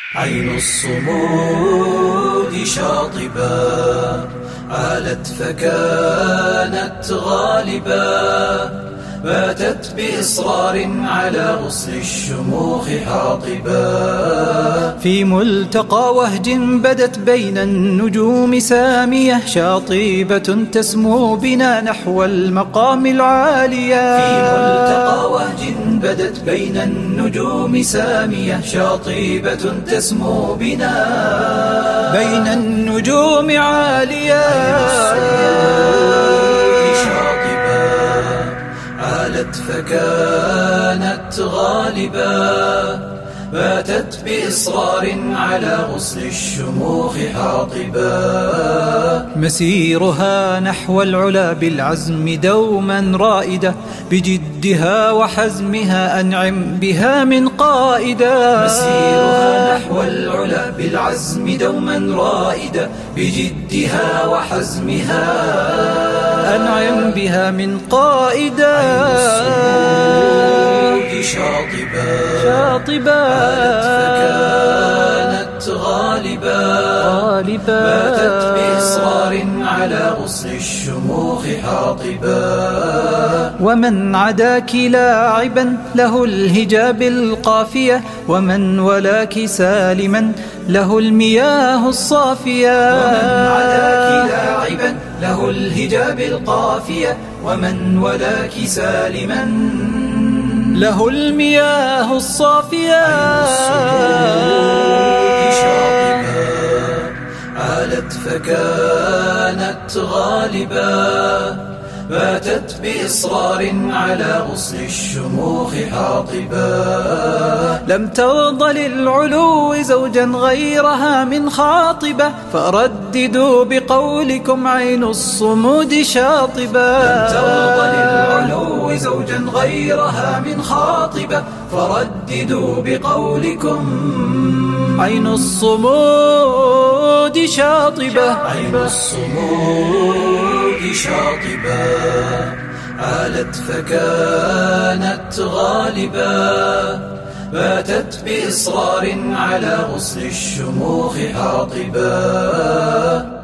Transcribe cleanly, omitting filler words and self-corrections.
عين الصمود شاطبة عالت فكانت غالبة، باتت بإصرار على غصن الشموخ حاطبة. في ملتقى وهج بدت بين النجوم سامية، شاطبة تسمو بنا نحو المقام العالية. في ملتقى وهج بدت بين النجوم سامية، شاطبة تسمو بنا بين النجوم عالية. عالت فكانت غالبة، باتت بإصرار على غصن الشموخ حاطبة. مسيرها نحو العلا بالعزم دوما رائدة، بجدها وحزمها أنعم بها من قائدة. مسيرها نحو العلا بالعزم دوما رائدة، بجدها وحزمها أنعم بها من قائدة. شاطبة عالت فكانت غالبة، باتت بإصرار على غصن الشموخ حاطبة. ومن عداك لاعبا له الهجاب القافية، ومن ولاك سالما له المياه الصافية. ومن عداك لاعبا له الهجاب القافية، ومن ولاك سالما له المياه الصافية. عالت فكانت غالبة، باتت بإصرار على غصن الشموخ حاطبة. لم ترض للعلو زوجا غيرها من خاطبة، فرددوا بقولكم عين الصمود شاطبة. لم ترض للعلو زوجا غيرها من خاطبة، فرددوا بقولكم عين الصمود شاطبة. عين الصمود شاطبة عالت فكانت غالبة، باتت بإصرار على غصن الشموخ حاطبة.